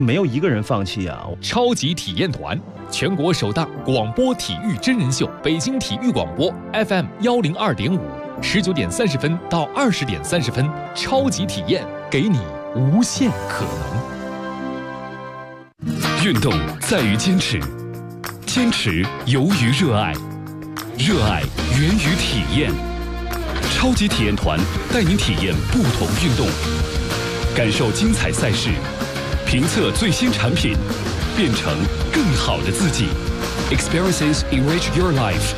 没有一个人放弃啊！ 超级体验团，全国首档广播体育真人秀，北京体育广播 FM102.5，19点30分到20点30分，超级体验，给你无限可能。 运动在于坚持，坚持由于热爱，热爱源于体验。超级体验团带您体验不同运动，感受精彩赛事，评测最新产品，变成更好的自己。Experiences enrich your life。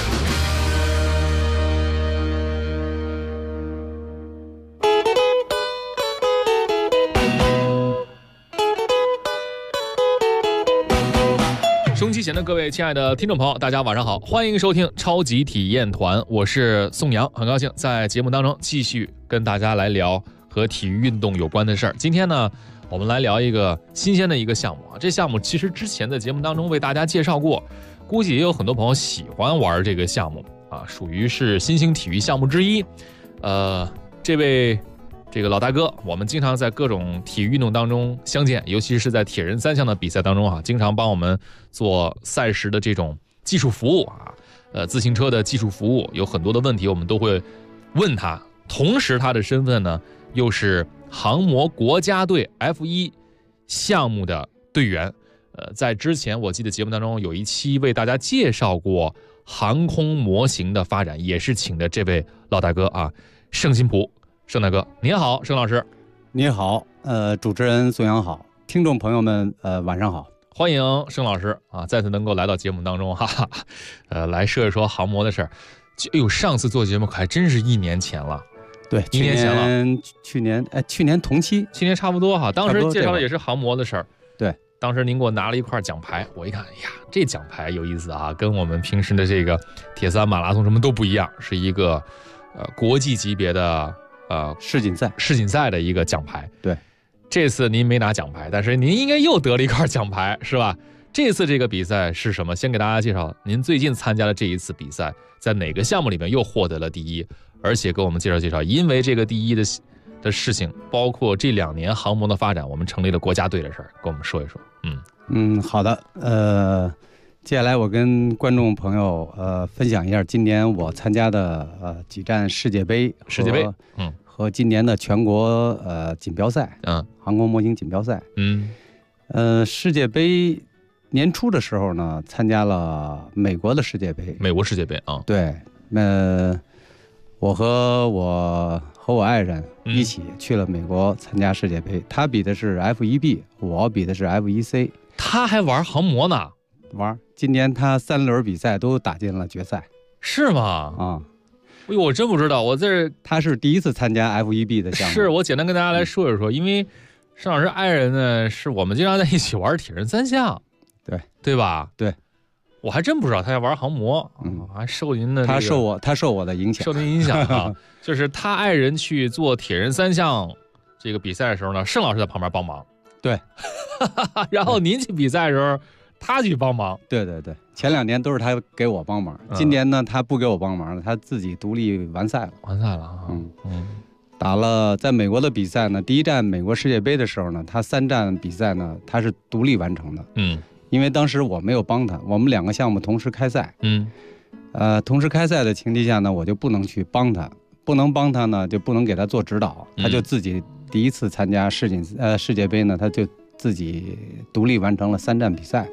收音机前的各位亲爱的听众朋友，大家晚上好，欢迎收听超级体验团，我是宋阳，很高兴在节目当中继续跟大家来聊和体育运动有关的事儿。今天呢，我们来聊一个新鲜的一个项目啊，这项目其实之前在节目当中为大家介绍过，估计也有很多朋友喜欢玩这个项目啊，属于是新兴体育项目之一。这位老大哥，我们经常在各种体育运动当中相见，尤其是在铁人三项的比赛当中啊，经常帮我们做赛事的这种技术服务啊，自行车的技术服务，有很多的问题我们都会问他。同时他的身份呢，又是航模国家队 F1 项目的队员。在之前我记得节目当中有一期为大家介绍过航空模型的发展，也是请的这位老大哥啊，盛新普。盛大哥您好，盛老师你好，主持人宋阳好，听众朋友们晚上好， 欢迎盛老师啊，再次能够来到节目当中哈哈，来说一说航模的事儿。哎呦，上次做节目还真是1年前了， 对 ，1年前了， 去年同期， 去年差不多哈，当时介绍的也是航模的事儿， 对， 当时您给我拿了一块奖牌，我一看，哎呀，这奖牌有意思啊，跟我们平时的这个铁三、马拉松什么都不一样，是一个国际级别的。世锦赛的一个奖牌。对，这次您没拿奖牌，但是您应该又得了一块奖牌，是吧？这次这个比赛是什么？先给大家介绍，您最近参加的这一次比赛，在哪个项目里面又获得了第一？而且给我们介绍介绍，因为这个第一的事情，包括这2年航模的发展，我们成立了国家队的事儿，跟我们说一说。 好的，接下来我跟观众朋友分享一下今年我参加的几站世界杯，和今年的全国锦标赛，航空模型锦标赛。世界杯年初的时候呢，参加了美国的世界杯。美国世界杯啊，对，我和我爱人一起去了美国参加世界杯。他比的是 F1B， 我比的是 F1C。 他还玩航模呢？ 玩，今年他3轮比赛都打进了决赛。 是吗？啊。哎呦，我真不知道， 他是第一次参加 F1B 的项目。 是，我简单跟大家来说一说，因为盛老师爱人呢，是我们经常在一起玩铁人3项，对吧？对，我还真不知道他要玩航模，还受您的、他受我的影响， 受您影响啊。就是他爱人去做铁人3项这个比赛的时候呢，盛老师在旁边帮忙，对，然后您去比赛的时候。他去帮忙，对，前2年都是他给我帮忙，今年呢他不给我帮忙了，他自己独立完赛了啊。打了在美国的比赛呢，第一站美国世界杯的时候呢，他3站比赛呢他是独立完成的，因为当时我没有帮他，我们2个项目同时开赛，同时开赛的前提下呢，我就不能去帮他，不能帮他呢就不能给他做指导，他就自己第一次参加世界杯呢，他就自己独立完成了3站比赛，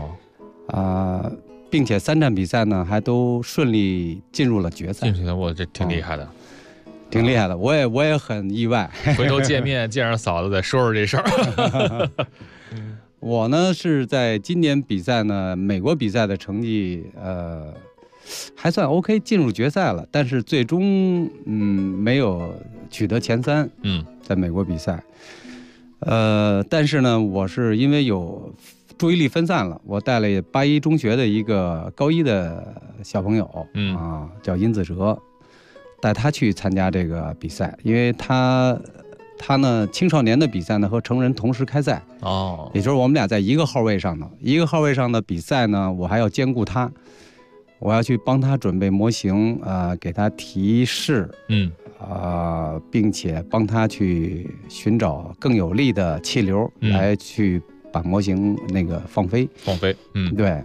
并且3站比赛呢还都顺利进入了决赛。 我这挺厉害的， 挺厉害的，我也很意外。 回头见上嫂子再说说这事儿。 我呢是在今年比赛呢，美国比赛的成绩还算 OK， 进入决赛了，但是最终没有取得前3。在美国比赛。但是呢，我是因为有注意力分散了，我带了81中学的一个高1的小朋友，叫殷子哲，带他去参加这个比赛，因为他呢青少年的比赛呢和成人同时开赛，也就是我们俩在一个号位上的比赛呢，我还要兼顾他，我要去帮他准备模型，给他提示， 并且帮他去寻找更有力的气流来去把模型那个放飞。对。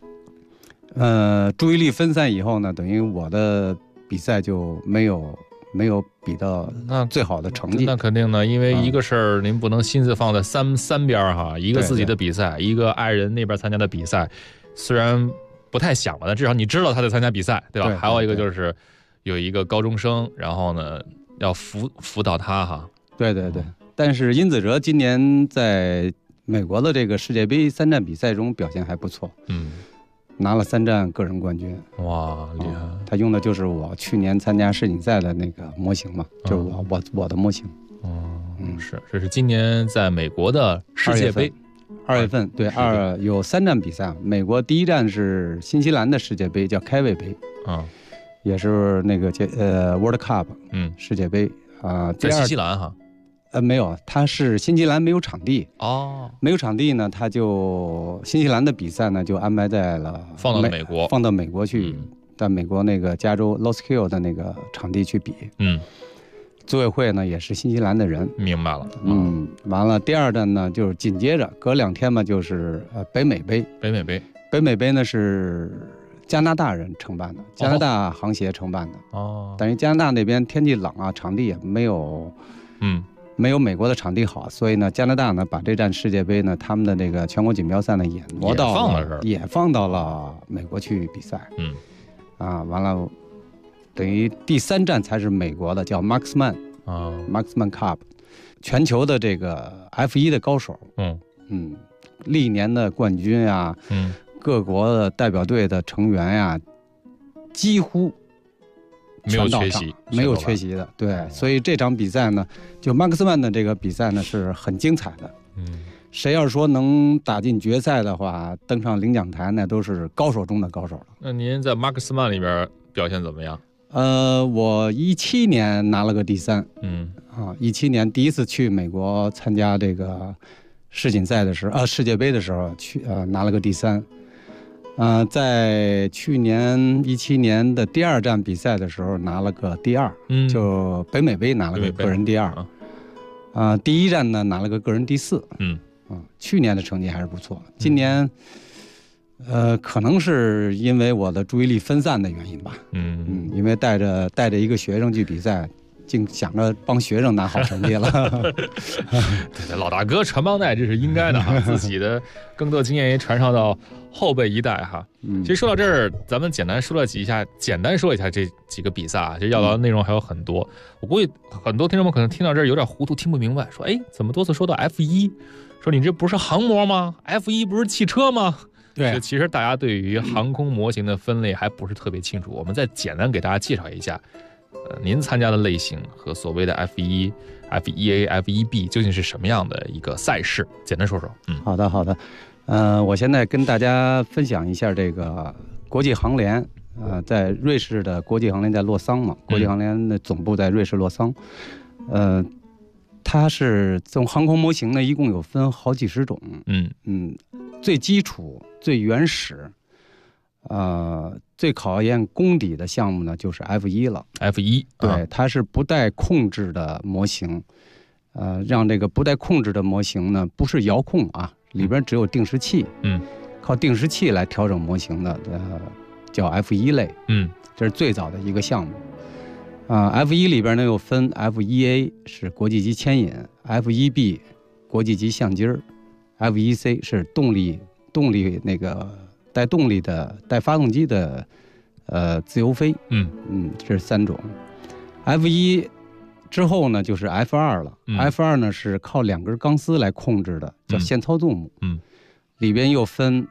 注意力分散以后呢，等于我的比赛就没有比到最好的成绩。 那肯定的，因为一个事儿您不能心思放在三边哈，一个自己的比赛，一个爱人那边参加的比赛，虽然不太想吧，但至少你知道他在参加比赛，对吧？还有一个就是有一个高中生，然后呢要辅导他哈。 对。但是殷子哲今年在美国的这个世界杯3站比赛中表现还不错，拿了3站个人冠军。 哇，厉害！ 他用的就是我去年参加世锦赛的那个模型嘛，就是我的模型。 是，这是今年在美国的世界杯 2月份，对有3站比赛。美国第一站是新西兰的世界杯，叫开胃杯，也是那个World Cup，世界杯在新西兰哈。 没有，它是新西兰没有场地没有场地呢，它就新西兰的比赛呢就安排在了放到美国去，在美国那个加州 Los Hill 的那个场地去比。组委会呢也是新西兰的人。 明白了。 完了，第2站呢就是紧接着隔2天嘛，就是北美杯。北美杯呢是加拿大人承办的，加拿大航协承办的。等于加拿大那边天气冷啊，场地也没有美国的场地好，所以呢，加拿大呢把这站世界杯呢，他们的这个全国锦标赛呢也放到了美国去比赛。完了，等于第3站才是美国的，叫 Marksman Cup， 全球的这个 F1的高手。历年的冠军啊，各国的代表队的成员呀，几乎没有缺席的。 对，所以这场比赛呢，就马克斯曼的这个比赛呢是很精彩的。谁要是说能打进决赛的话，登上领奖台，那都是高手中的高手了。 那您在马克斯曼里边表现怎么样？ 我17年拿了个第3。17年第一次去美国参加这个世锦赛的时候，世界杯的时候去拿了个第3。在去年17年的第2站比赛的时候拿了个第2，就北美杯拿了个个人第2。第1站呢拿了个个人第4。去年的成绩还是不错。今年，可能是因为我的注意力分散的原因吧。因为带着一个学生去比赛，净想着帮学生拿好成绩了。 对，老大哥传帮带，这是应该的哈。自己的更多经验也传授到后辈一代哈。其实说到这儿，咱们简单说一下这几个比赛啊。其实要聊的内容还有很多。我估计很多听众们可能听到这儿有点糊涂，听不明白，说怎么多次说到 F1， 说你这不是航模吗 ？F1 不是汽车吗？ 对， 其实大家对于航空模型的分类还不是特别清楚。我们再简单给大家介绍一下。您参加的类型和所谓的 F1、F1A、F1B 究竟是什么样的一个赛事？简单说说。 好的。我现在跟大家分享一下这个国际航联。在瑞士的国际航联在洛桑嘛，国际航联的总部在瑞士洛桑。它是这种航空模型呢，一共有分好几十种。最基础、最原始。最考验功底的项目呢，就是 F1 了。 F1， 对，它是不带控制的模型。让这个不带控制的模型呢，不是遥控啊，里边只有定时器。靠定时器来调整模型的，叫 F1 类。这是最早的一个项目。F1 里边呢又分 F1A 是国际级牵引 ，F1B 国际级相机儿 ，F1C 是动力那个。带动力的、带发动机的，自由飞。这是3种。F1之后呢，就是 F2 了。F2 呢是靠2根钢丝来控制的，叫线操纵母。里边又分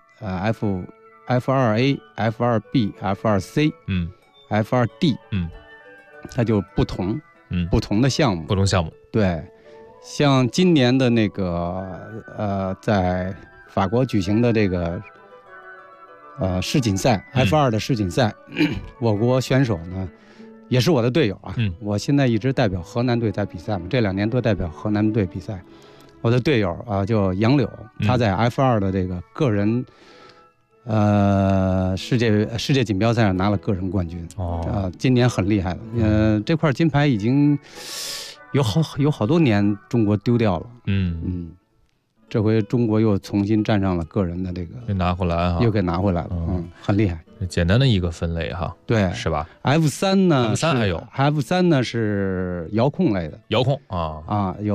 F2A、F2B、F2C、F2D。它就不同的项目。对，像今年的那个在法国举行的这个。世锦赛 F2 的世锦赛，我国选手呢也是我的队友啊。我现在一直代表河南队在比赛嘛，这2年都代表河南队比赛。我的队友叫杨柳，他在 F2 的这个个人世界锦标赛上拿了个人冠军。今年很厉害了。这块金牌已经有好多年中国丢掉了。这回中国又重新站上了个人的这个， 又拿回来哈， 又给拿回来了。很厉害。 简单的一个分类哈， 对， 是吧 ？F3呢 ？F3还有 F3呢是遥控类的， 遥控有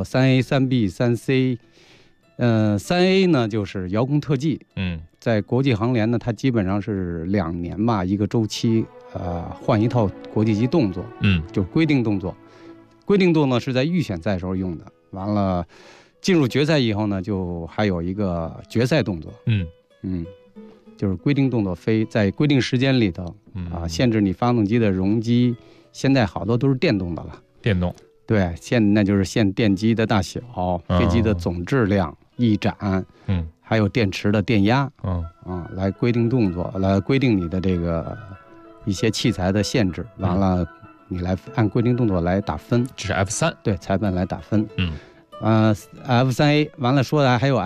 3A、3B、3C。3A 呢就是遥控特技。在国际航联呢，它基本上是2年吧一个周期，换一套国际级动作。就是规定动作。规定动作是在预选赛时候用的，完了进入决赛以后呢，就还有一个决赛动作。就是规定动作飞在规定时间里头限制你发动机的容积。现在好多都是电动的了。 电动。对， 那就是限电机的大小、飞机的总质量、翼展，还有电池的电压，来规定动作，来规定你的这个一些器材的限制。完了，你来按规定动作来打分。 这是 F3， 对，裁判来打分。F3A 完了说的还有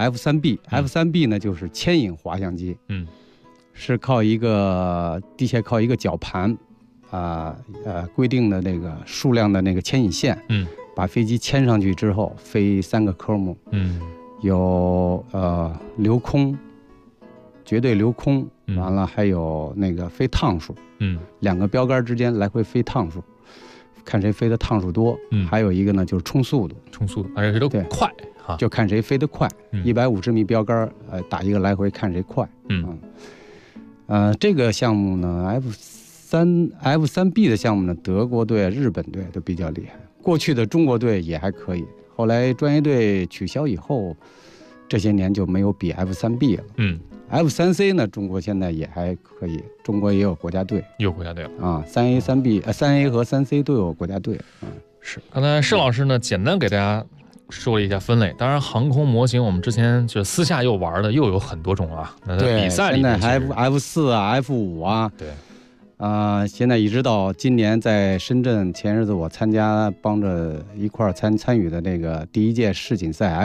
F3B，F3B 呢就是牵引滑翔机，是靠一个地下靠一个绞盘，规定的那个数量的那个牵引线，把飞机牵上去之后飞3个科目，有留空、绝对留空，完了还有那个飞趟数，2个标杆之间来回飞趟数。看谁飞的趟数多，还有一个呢就是冲速度， 而且谁都快就看谁飞得快。150米标杆，打一个来回看谁快。这个项目呢 F3B 的项目呢，德国队、日本队都比较厉害。过去的中国队也还可以，后来专业队取消以后，这些年就没有比 F3B 了。F3C 呢，中国现在也还可以，中国也有国家队， 有国家队了 3A、3B、3A 和3C 都有国家队。 是，刚才施老师呢，简单给大家说了一下分类。当然，航空模型我们之前就私下又玩的又有很多种啊。那在比赛里面， 现在还 F4 啊、F5 啊。 对。 现在一直到今年在深圳，前日子我帮着一块参与的那个第1届世锦赛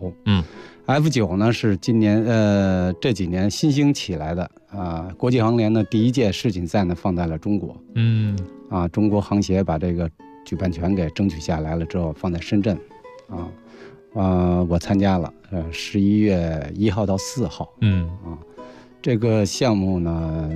F9。F9 呢是今年这几年新兴起来的国际航联的第1届世锦赛呢放在了中国。中国航协把这个举办权给争取下来了之后放在深圳。我参加了11月1号到4号。这个项目呢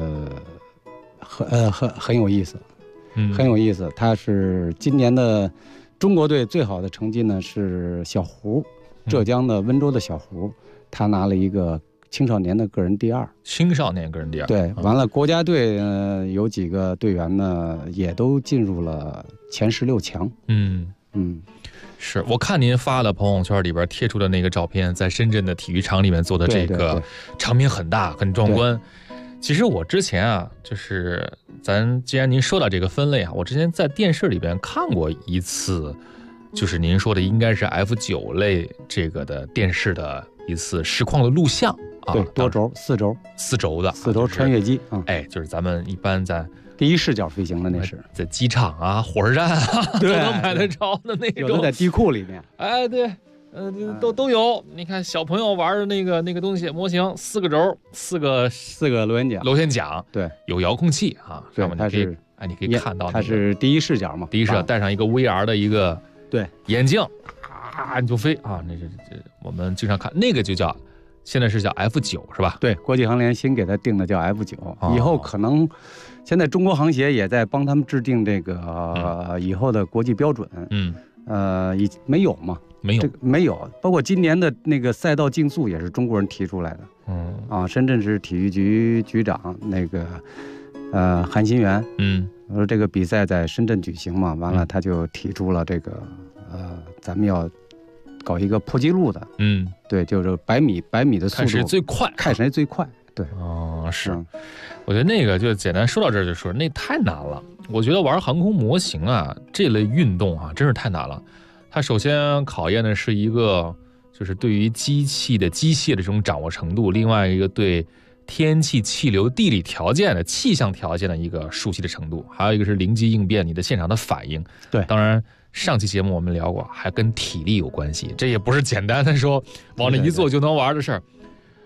很有意思，很有意思。它是今年的中国队最好的成绩呢是小胡。浙江的温州的小胡，他拿了一个青少年的个人第2。 青少年个人第2。 对，完了国家队有几个队员呢，也都进入了前16强。 是我看您发的朋友圈里边贴出的那个照片，在深圳的体育场里面做的这个场面很大，很壮观。其实我之前就是既然您说到这个分类我之前在电视里边看过一次。就是您说的应该是 F9 类这个的电视的一次实况的录像对，多轴4轴的 4轴穿越机就是咱们一般在第一视角飞行的，那是在机场火车站都能买得着的那种， 有的在地库里面。 对，都有。你看小朋友玩的那个东西模型，4个轴，4个螺旋桨， 对， 有遥控器对， 上面你可以看到它是第一视角嘛， 第一视角带上一个 VR 的一个。 对， 眼镜你就飞那是我们经常看那个就叫，现在是叫 F9 是吧？ 对，国际航联新给它定的叫 F9。以后可能现在中国航协也在帮他们制定这个以后的国际标准。没有嘛？没有，包括今年的那个赛道竞速也是中国人提出来的。深圳市体育局局长那个韩新元。说这个比赛在深圳举行嘛，完了他就提出了这个咱们要搞一个破纪录的。对，就是百米的速度， 看谁最快， 对。 是。我觉得那个就简单说到这儿就说，那太难了。我觉得玩航空模型这类运动真是太难了。它首先考验的是一个就是对于机械的这种掌握程度，另外一个对天气、气流、地理条件的气象条件的一个熟悉的程度，还有一个是灵机应变，你的现场的反应。 对， 当然上期节目我们聊过，还跟体力有关系，这也不是简单的说往那一坐就能玩的事儿。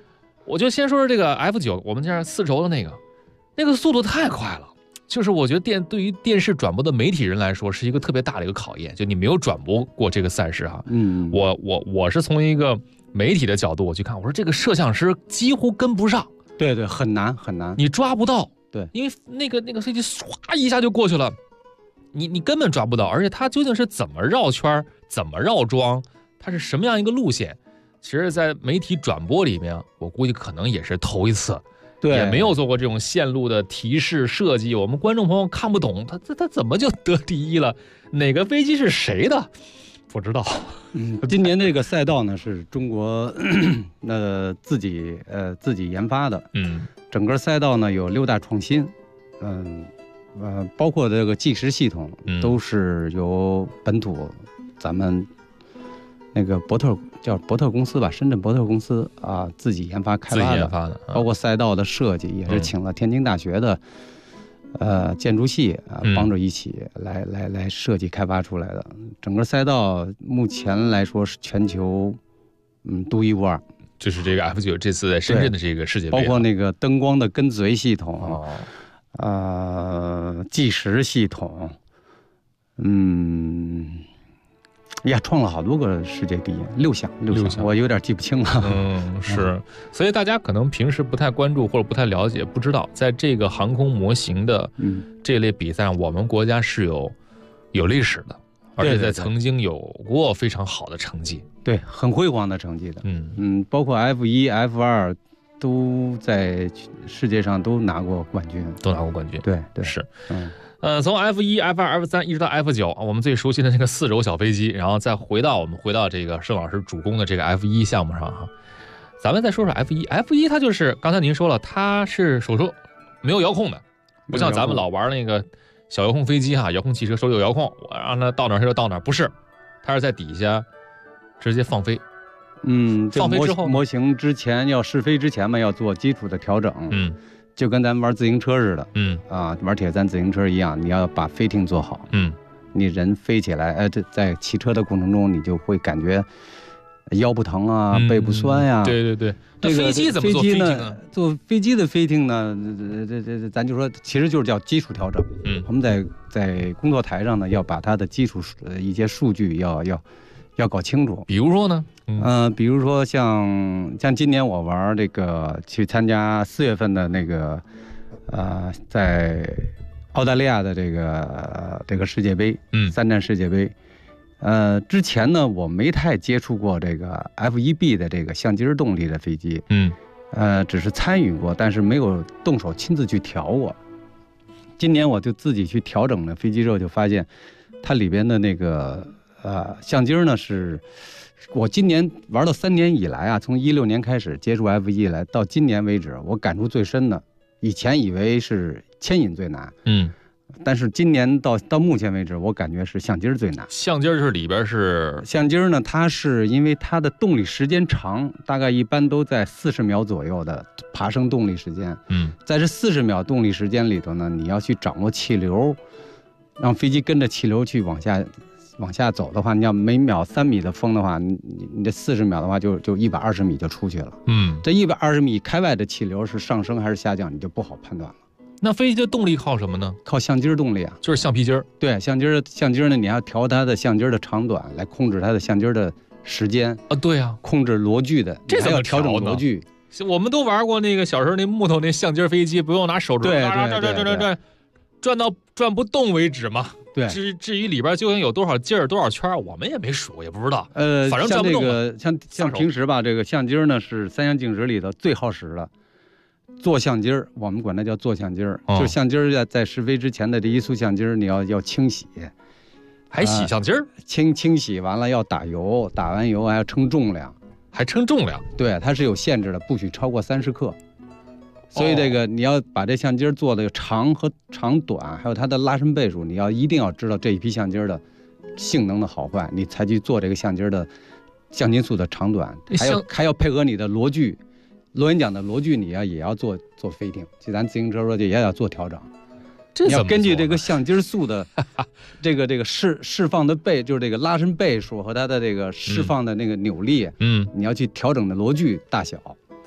我就先说说这个 F9，我们这儿4轴的那个速度太快了。就是我觉得对于电视转播的媒体人来说是一个特别大的一个考验，就你没有转播过这个赛事哈。我是从一个媒体的角度我去看，我说这个摄像师几乎跟不上， 对，很难很难， 你抓不到， 对， 因为那个飞机唰一下就过去了，你根本抓不到，而且它究竟是怎么绕圈，怎么绕桩，它是什么样一个路线，其实在媒体转播里面，我估计可能也是头一次。对，也没有做过这种线路的提示设计，我们观众朋友看不懂，他怎么就得第一了？哪个飞机是谁的？不知道。 今年这个赛道呢是中国自己研发的，整个赛道呢有6大创新，包括这个计时系统都是由本土咱们那个伯特公司吧，深圳伯特公司啊自己研发开发的，包括赛道的设计也是请了天津大学的建筑系啊帮着一起来设计开发出来的。整个赛道目前来说是全球独一无二。 就是这个 F9 这次在深圳的这个世界杯， 包括那个灯光的跟随系统，计时系统，创了好多个世界第一，6项，我有点记不清了。 是，所以大家可能平时不太关注或者不太了解，不知道在这个航空模型的这类比赛上，我们国家是有历史的，而且在曾经有过非常好的成绩， 对，很辉煌的成绩的。包括 F1、F2 都在世界上都拿过冠军，对， 是。从 F1、F2、F3 一直到 F9，我们最熟悉的那个4轴小飞机，然后再回到这个盛老师主攻的这个 F1 项目上哈。咱们再说说 F1，F1 它就是刚才您说了，它是手手没有遥控的，不像咱们老玩那个小遥控飞机哈，遥控汽车手有遥控，我让它到哪儿它就到哪儿，不是，它是在底下直接放飞。放飞之后， 模型之前要试飞之前嘛，要做基础的调整。就跟咱们玩自行车似的，玩铁三自行车一样，你要把飞艇做好，你人飞起来，在骑车的过程中，你就会感觉腰不疼啊，背不酸呀。 对，这个飞机怎么做飞艇呢？ 做飞机的飞艇呢，咱就说，其实就是叫基础调整。我们在工作台上呢，要把它的基础一些数据要搞清楚。 比如说呢？ 比如说像今年我玩这个去参加4月份的那个在澳大利亚的这个世界杯，3站世界杯。之前呢我没太接触过这个 F1B 的这个相机动力的飞机，只是参与过，但是没有动手亲自去调过。今年我就自己去调整了飞机之后，就发现它里边的那个相机呢是。我今年玩到3年以来啊，从16年开始接触 F1来到今年为止，我感触最深的，以前以为是牵引最难，但是今年到目前为止，我感觉是相机最难。 相机是里边是相机呢，它是因为它的动力时间长，大概一般都在40秒左右的爬升动力时间。在这40秒动力时间里头呢，你要去掌握气流，让飞机跟着气流去往下走的话，你要每秒3米的风的话，你这40秒的话就120米就出去了。这120米开外的气流是上升还是下降，你就不好判断了。 那飞机的动力靠什么呢？ 靠相机动力啊， 就是橡皮筋儿。 对，相机呢，你要调它的相机的长短来控制它的相机的时间啊。对啊， 控制螺距的， 这怎么调整螺距？ 我们都玩过那个小时候那木头那相机飞机，不用拿手指转不动为止嘛。 对， 至于里边究竟有多少劲儿、多少圈，我们也没数，也不知道。反正转不动。 像平时吧，这个相机呢是3项静止里头最耗时的。做相机我们管它叫做相机就是相机在试飞之前的第一束相机你要清洗， 还洗相机清洗完了要打油，打完油还要称重量， 还称重量。 对，它是有限制的，不许超过30克。所以这个你要把这相机做的长短，还有它的拉伸倍数，你一定要知道这一批相机的性能的好坏，你才去做这个相机的相机速的长短，还要配合你的螺距，螺旋桨的螺距也要做飞艇，就咱自行车说也要做调整。你要根据这个相机速的这个释放的就是这个拉伸倍数和它的这个释放的那个扭力，你要去调整的螺距大小。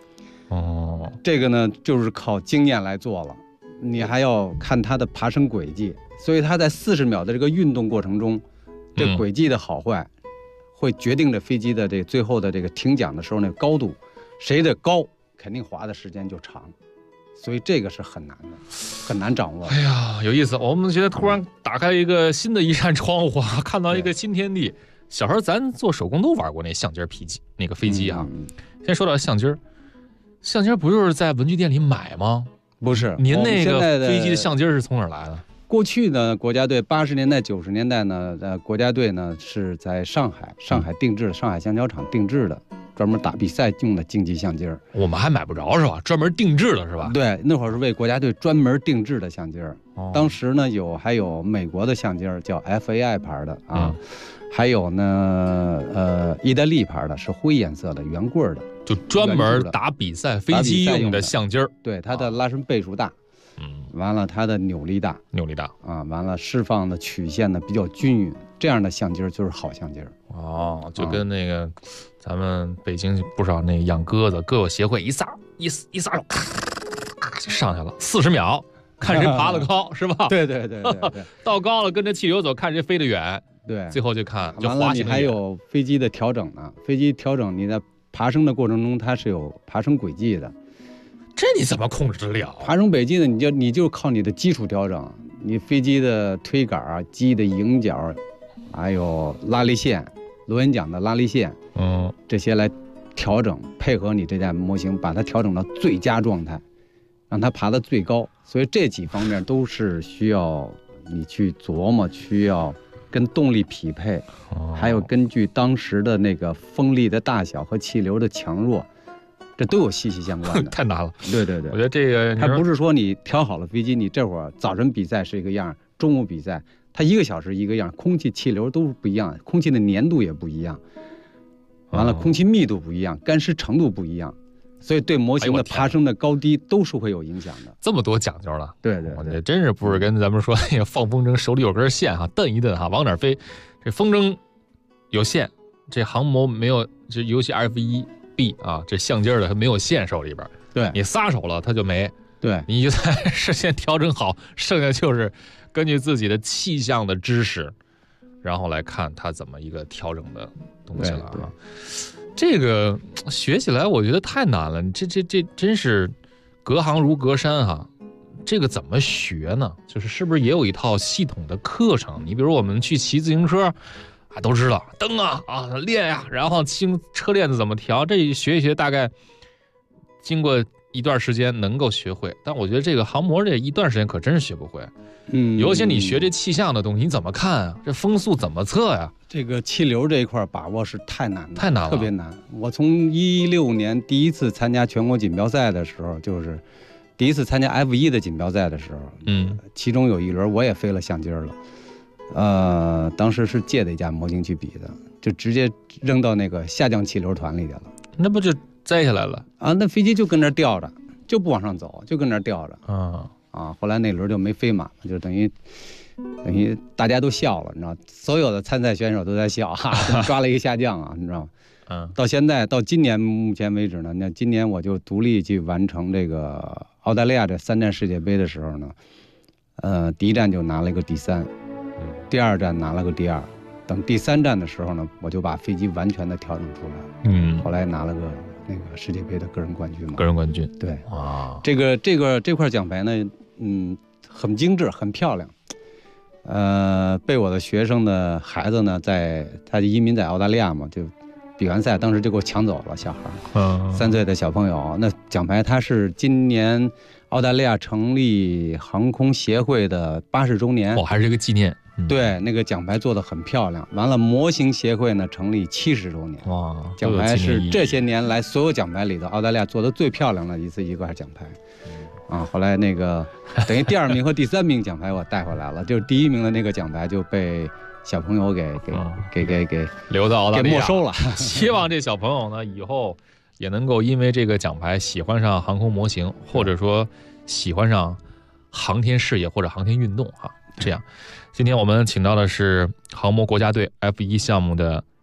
哦， 这个呢就是靠经验来做了，你还要看它的爬升轨迹，所以它在40秒的这个运动过程中，这轨迹的好坏，会决定着飞机的这最后的这个停桨的时候那个高度，谁的高肯定滑的时间就长，所以这个是很难的，很难掌握。 哎呀，有意思！我们觉得突然打开一个新的一扇窗户，看到一个新天地。小时候咱做手工都玩过那橡筋皮机，那个飞机啊。先说到橡筋，橡筋不就是在文具店里买吗？ 不是， 您那个飞机的橡筋是从哪儿来的？ 过去呢，国家队80年代、90年代呢，国家队呢是在上海定制的，上海橡胶厂定制的，专门打比赛用的竞技橡筋。我们还买不着是吧？专门定制的是吧？ 对，那会儿是为国家队专门定制的橡筋。当时呢还有美国的橡筋叫 FAI 牌的啊。还有呢，意大利牌的是灰颜色的圆棍的， 就专门打比赛飞机用的橡筋。 对，它的拉伸倍数大，完了它的扭力大啊，完了释放的曲线呢比较均匀，这样的橡筋就是好橡筋。 哦，就跟那个咱们北京不少那养鸽子各有协会一撒手，咔就上去了，40秒，看谁爬得高是吧？ 对， 到高了跟着气流走，看谁飞得远。对，最后就看就滑行。 你还有飞机的调整呢，飞机调整你在爬升的过程中，它是有爬升轨迹的， 这你怎么控制得了？ 爬升轨迹呢，你就靠你的基础调整，你飞机的推杆、机的迎角，还有拉力线、螺旋桨的拉力线，这些来调整，配合你这架模型，把它调整到最佳状态，让它爬得最高。所以这几方面都是需要你去琢磨，需要跟动力匹配，还有根据当时的那个风力的大小和气流的强弱，这都有息息相关的。 太难了。 对， 我觉得这个它不是说你调好了飞机，你这会儿早晨比赛是一个样，中午比赛它1个小时一个样，空气气流都不一样，空气的粘度也不一样，完了空气密度不一样，干湿程度不一样。所以对模型的爬升的高低都是会有影响的， 这么多讲究了。 对， 我这真是不是跟咱们说那个放风筝手里有根线哈，蹬一蹬哈，往哪飞？这风筝有线，这航模没有，这尤其 F1B 啊，这橡筋的它没有线手里边。 对， 你撒手了它就没。 对， 你就在事先调整好，剩下就是根据自己的气象的知识，然后来看它怎么一个调整的东西了啊。这个学起来我觉得太难了，这真是隔行如隔山哈。这个怎么学呢？是不是也有一套系统的课程？你比如我们去骑自行车啊，都知道蹬啊练呀，然后车链子怎么调，这学一学大概经过一段时间能够学会。但我觉得这个航模这一段时间可真是学不会。尤其你学这气象的东西，你怎么看啊？这风速怎么测呀？ 这个气流这一块把握是太难了，特别难。我从16年第一次参加全国锦标赛的时候，就是第一次参加 F1 的锦标赛的时候，其中有一轮我也飞了橡筋了，当时是借的一架模型去比的，就直接扔到那个下降气流团里去了， 那不就摘下来了啊？那飞机就跟那吊着，就不往上走，就跟那吊着后来那轮就没飞满，就等于大家都笑了，你知道，所有的参赛选手都在笑，抓了一个下降啊，你知道吗？到现在到今年目前为止呢，那今年我就独立去完成这个澳大利亚这3站世界杯的时候呢，第一站就拿了一个第3，第2站拿了个第2，等第3站的时候呢，我就把飞机完全的调整出来，后来拿了个那个世界杯的个人冠军嘛。 个人冠军， 对啊，这块奖牌呢，很精致，很漂亮。被我的学生的孩子呢，他移民在澳大利亚嘛，就比完赛，当时就给我抢走了，小孩，3岁的小朋友。那奖牌它是今年澳大利亚成立航空协会的80周年， 还是一个纪念。 对，那个奖牌做得很漂亮。完了，模型协会呢成立70周年， 哇， 奖牌是这些年来所有奖牌里的澳大利亚做得最漂亮的一块奖牌。后来那个等于第2名和第3名奖牌我带回来了，就是第1名的那个奖牌就被小朋友给留到澳大利亚给没收了。 希望这小朋友呢以后也能够因为这个奖牌喜欢上航空模型，或者说喜欢上航天事业或者航天运动这样，今天我们请到的是航模国家队 F1 项目的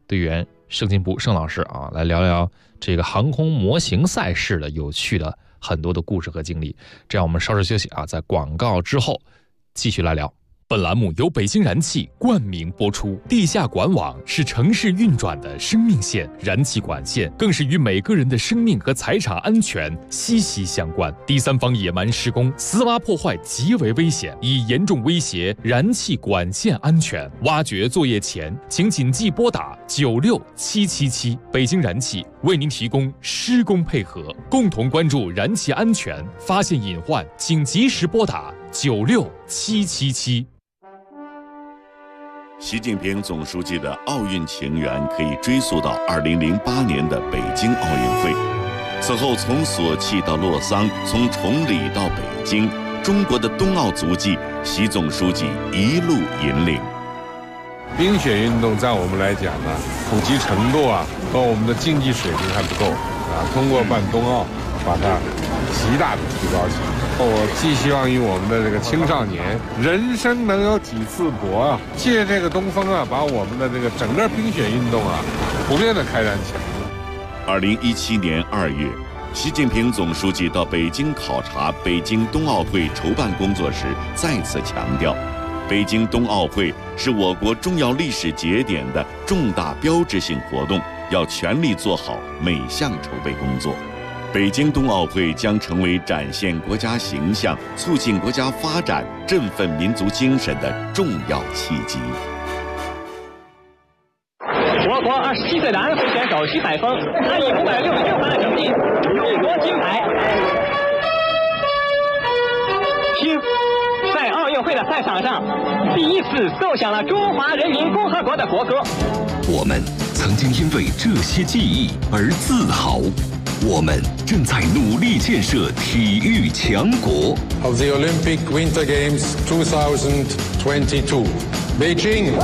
队员盛进步盛老师啊，来聊聊这个航空模型赛事的有趣的很多的故事和经历。这样我们稍事休息啊，在广告之后继续来聊。 本栏目由北京燃气冠名播出。地下管网是城市运转的生命线，燃气管线更是与每个人的生命和财产安全息息相关。第三方野蛮施工、私挖破坏极为危险，已严重威胁燃气管线安全。挖掘作业前，请谨记拨打96777。北京燃气为您提供施工配合，共同关注燃气安全，发现隐患请及时拨打96777。 习近平总书记的奥运情缘可以追溯到2008年的北京奥运会。此后，从索契到洛桑，从崇礼到北京，中国的冬奥足迹，习总书记一路引领。 冰雪运动在我们来讲呢，普及程度和我们的竞技水平还不够通过办冬奥，把它极大的提高起来。我寄希望于我们的这个青少年，人生能有几次搏借这个东风把我们的这个整个冰雪运动普遍的开展起来。 2017年2月，习近平总书记到北京考察北京冬奥会筹办工作时，再次强调，北京冬奥会是我国重要历史节点的重大标志性活动，要全力做好每项筹备工作。北京冬奥会将成为展现国家形象、促进国家发展、振奋民族精神的重要契机。 我国27岁的安徽选手徐海峰，他以566分的成绩勇夺金牌。听，在奥运会的赛场上，第一次奏响了中华人民共和国的国歌。 我们曾经因为这些记忆而自豪。我们正在努力建设体育强国。 Of the Olympic Winter Games 2022, Beijing.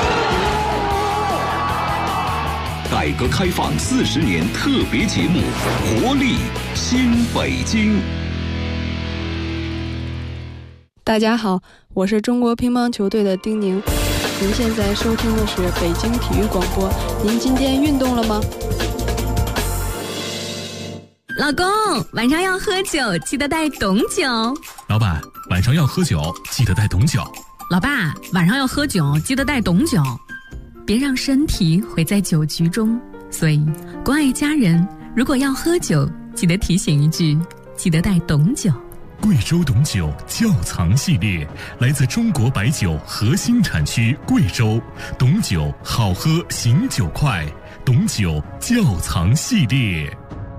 改革开放40年特别节目《活力新北京》。 大家好，我是中国乒乓球队的丁宁。您现在收听的是北京体育广播。您今天运动了吗？ 老公，晚上要喝酒，记得带董酒。 老板，晚上要喝酒，记得带董酒。 老爸，晚上要喝酒，记得带董酒。别让身体毁在酒局中。所以，关爱家人，如果要喝酒，记得提醒一句，记得带董酒。 贵州董酒窖藏系列，来自中国白酒核心产区贵州，董酒好喝，醒酒快，董酒窖藏系列。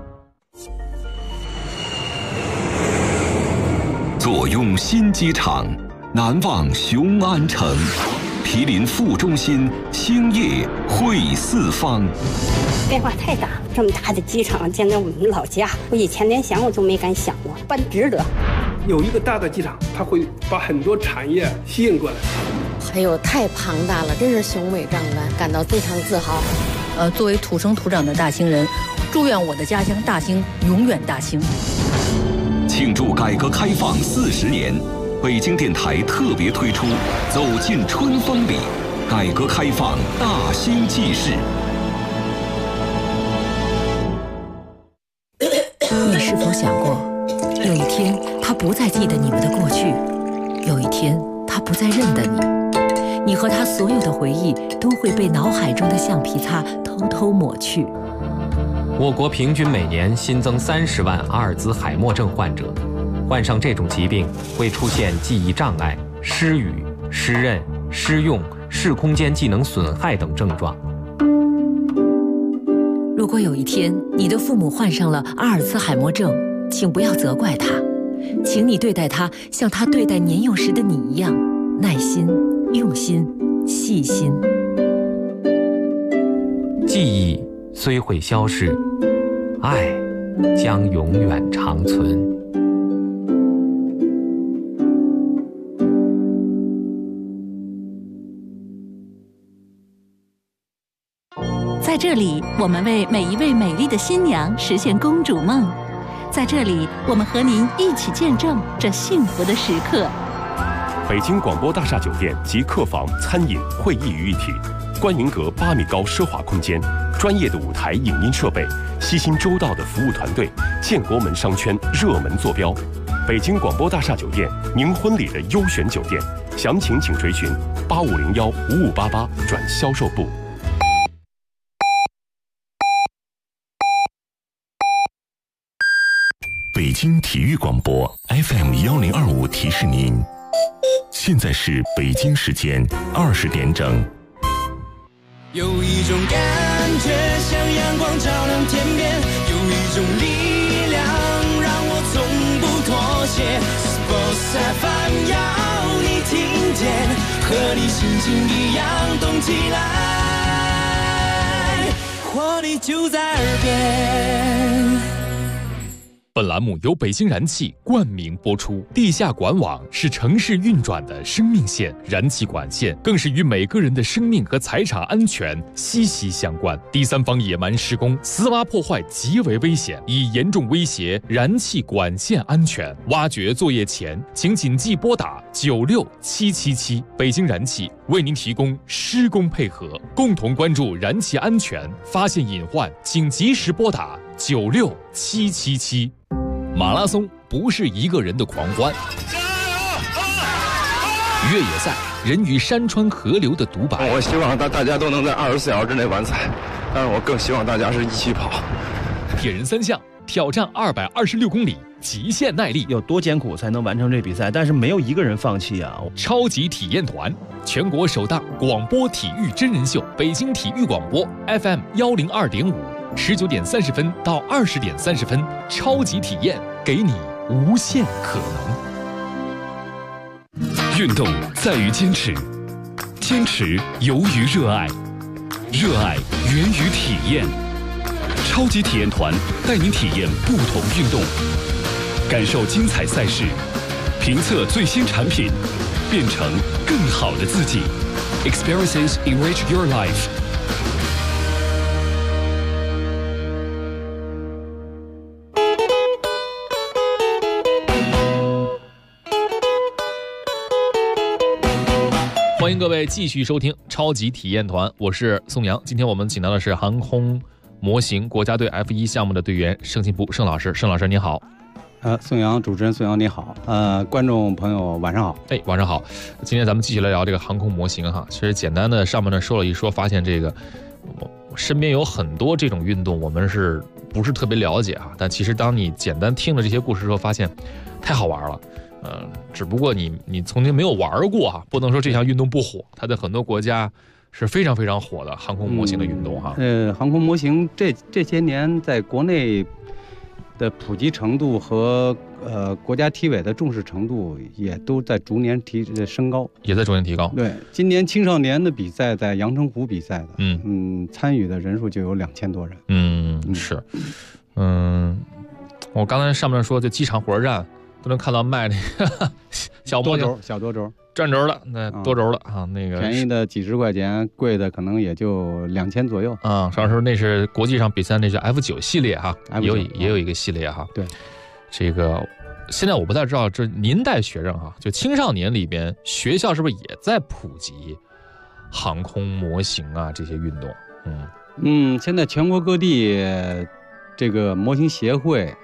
坐拥新机场，难忘雄安城，毗邻副中心，兴业汇四方。 变化太大，这么大的机场建在我们老家，我以前连想我都没敢想过，办值得。 有一个大的机场，它会把很多产业吸引过来。 哎呦，太庞大了，真是雄伟壮观，感到非常自豪。 作为土生土长的大兴人，祝愿我的家乡大兴永远大兴。 庆祝改革开放40年，北京电台特别推出《走进春风里》，改革开放大兴纪事。 你是否想过，有一天他不再记得你们的过去，有一天他不再认得你，你和他所有的回忆都会被脑海中的橡皮擦偷偷抹去。 我国平均每年新增30万阿尔兹海默症患者，患上这种疾病会出现记忆障碍、失语、失认、失用、视空间技能损害等症状。 如果有一天你的父母患上了阿尔兹海默症，请不要责怪他，请你对待他像他对待年幼时的你一样，耐心、用心、细心。 记忆虽会消逝，爱将永远长存。 在这里，我们为每一位美丽的新娘实现公主梦。在这里，我们和您一起见证这幸福的时刻。 北京广播大厦酒店集客房、餐饮、会议于一体，观云阁8米高奢华空间，专业的舞台影音设备，悉心周到的服务团队，建国门商圈热门坐标。北京广播大厦酒店，您婚礼的优选酒店，详情请垂询8501-5588转销售部。 北京体育广播 FM1025提示您，现在是北京时间20点整。 有一种感觉像阳光照亮天边，有一种力量让我从不妥协。Sports FM 要你听见，和你心情一样动起来，活力就在耳边。 本栏目由北京燃气冠名播出。地下管网是城市运转的生命线，燃气管线更是与每个人的生命和财产安全息息相关。第三方野蛮施工、私挖破坏极为危险，已严重威胁燃气管线安全。挖掘作业前，请谨记拨打96777。北京燃气为您提供施工配合，共同关注燃气安全，发现隐患请及时拨打96777。马拉松不是一个人的狂欢，越野赛人与山川河流的独白。 我希望大家都能在24小时之内完赛，但是我更希望大家是一起跑。 铁人3项挑战226公里，极限耐力， 有多艰苦才能完成这比赛？但是没有一个人放弃啊！ 超级体验团，全国首档广播体育真人秀，北京体育广播 FM102.5，19点30分到20点30分，超级体验，给你无限可能。运动在于坚持，坚持由于热爱，热爱源于体验。超级体验团带您体验不同运动，感受精彩赛事，评测最新产品，变成更好的自己。Experiences enrich your life。 欢迎各位继续收听超级体验团，我是宋阳。今天我们请到的是航空模型国家队 F1项目的队员盛信步盛老师。盛老师你好。 宋阳，主持人宋阳你好。观众朋友晚上好。 晚上好。今天咱们继续来聊这个航空模型哈。其实简单的上面呢说了一说，发现这个我身边有很多这种运动，我们是不是特别了解啊？但其实当你简单听了这些故事之后，发现太好玩了。只不过你曾经没有玩过哈，不能说这项运动不火，它在很多国家是非常非常火的航空模型的运动哈。 航空模型这些年在国内的普及程度和国家体委的重视程度也都在逐年升高， 也在逐年提高。 对，今年青少年的比赛在阳澄湖比赛的，参与的人数就有2000多人。 是，我刚才上面说这机场火车站都能看到卖那个小多轴、转轴的，那多轴的啊，那个便宜的几十块钱，贵的可能也就2000左右啊。上时候那是国际上比赛，那叫 F9系列哈，也有一个系列哈。 对， 这个现在我不太知道，这您带学生哈，就青少年里边，学校是不是也在普及航空模型啊这些运动？ 现在全国各地这个模型协会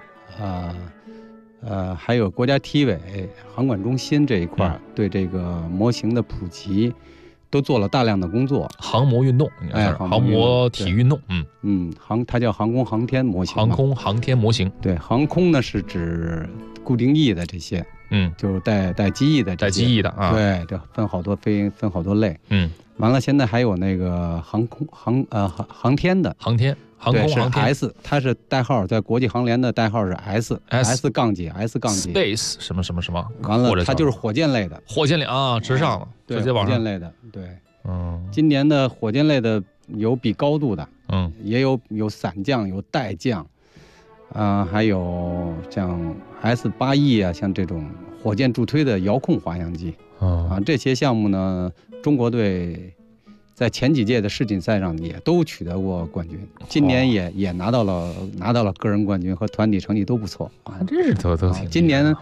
还有国家体委航管中心这一块对这个模型的普及都做了大量的工作。 航模运动，航模体育运动， 它叫航空航天模型。 航空航天模型， 对，航空呢是指固定翼的这些，就是带机翼的这些， 带机翼的啊， 对，分好多类，完了现在还有那个航天的航天是 S， 它是代号，在国际航联的代号是 S 杠几 Space 什么， 完了它就是火箭类的， 火箭类啊，直上了， 对，火箭类的，对，今年的火箭类的有比高度的，也有伞降，有带降，还有像 S8E 啊，像这种火箭助推的遥控滑翔机，这些项目呢，中国队在前几届的世锦赛上也都取得过冠军，今年也拿到了个人冠军和团体成绩都不错真是都挺。 今年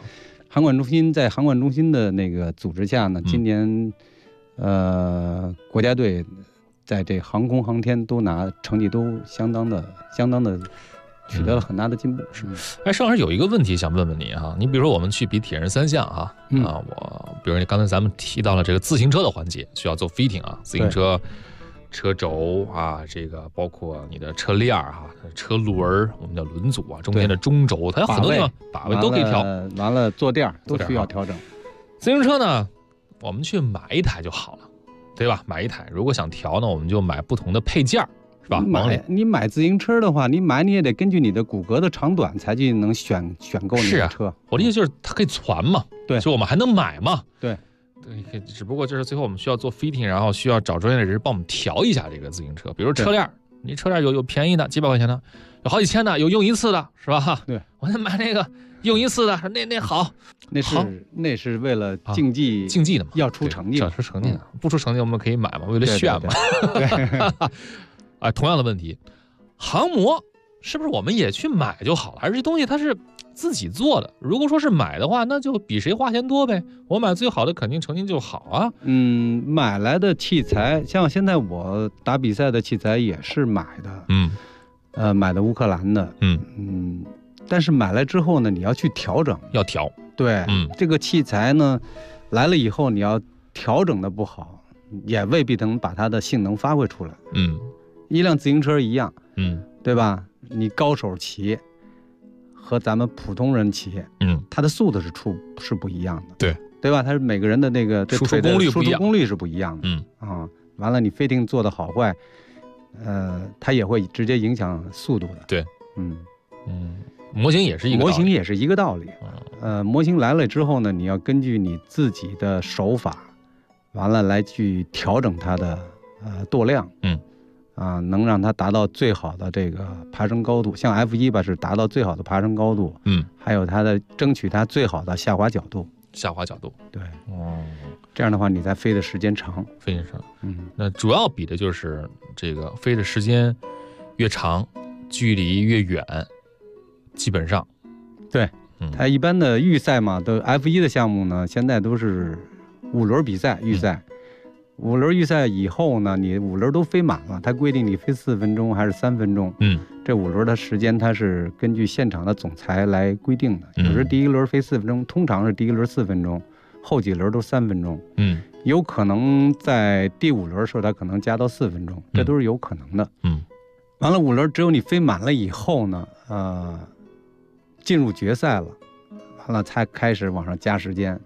航管中心在航管中心的那个组织下呢，今年国家队在这航空航天成绩都相当的取得了很大的进步。 哎，盛老师有一个问题想问问你哈，你比如说我们去比铁人三项哈，我比如刚才咱们提到了这个自行车的环节，需要做 fitting 啊，自行车车轴啊，这个包括你的车链哈、车轮我们叫轮组啊，中间的中轴，它有很多地方把位都可以调。 完了坐垫都需要调整。 自行车呢，我们去买一台就好了，对吧？买一台，如果想调呢，我们就买不同的配件。是吧？ 你买自行车的话，你也得根据你的骨骼的长短才去能选购你的车。 我的意思就是它可以传嘛， 对， 就我们还能买嘛， 对， 只不过就是最后我们需要做 fitting， 然后需要找专业的人帮我们调一下这个自行车。比如车链，你车链有便宜的几百块钱的，有好几千的，有用一次的，是吧？ 对， 我得买那个用一次的，那好， 那是为了竞技的嘛， 要出成绩， 要出成绩的，不出成绩我们可以买嘛，为了炫嘛。对。哎，同样的问题，航模是不是我们也去买就好了？而这东西它是自己做的，如果说是买的话，那就比谁花钱多呗。我买最好的，肯定成绩就好啊。 买来的器材，像现在我打比赛的器材也是买的，买的乌克兰的，但是买来之后呢，你要去调整， 要调。 对，这个器材呢来了以后，你要调整的不好，也未必能把它的性能发挥出来。一辆自行车一样，对吧？你高手骑和咱们普通人骑，它的速度是不一样的，对吧？它是每个人的那个输出功率是不一样的，完了你fitting做的好坏，它也会直接影响速度的， 对，模型也是一个道理， 模型来了之后呢，你要根据你自己的手法，完了来去调整它的舵量，能让它达到最好的这个爬升高度，像 F1吧是达到最好的爬升高度，还有它的争取它最好的下滑角度，对，这样的话你才飞的时间长， 那主要比的就是这个飞的时间越长，距离越远，基本上， 对，它一般的预赛嘛，都 F1的项目呢，现在都是5轮比赛预赛。5轮预赛以后呢，你5轮都飞满了，它规定你飞4分钟还是3分钟，这5轮的时间它是根据现场的总裁来规定的，有时第一轮飞4分钟，通常是第一轮4分钟，后几轮都3分钟，有可能在第5轮的时候它可能加到4分钟，这都是有可能的，完了5轮只有你飞满了以后呢，进入决赛了，完了才开始往上加时间，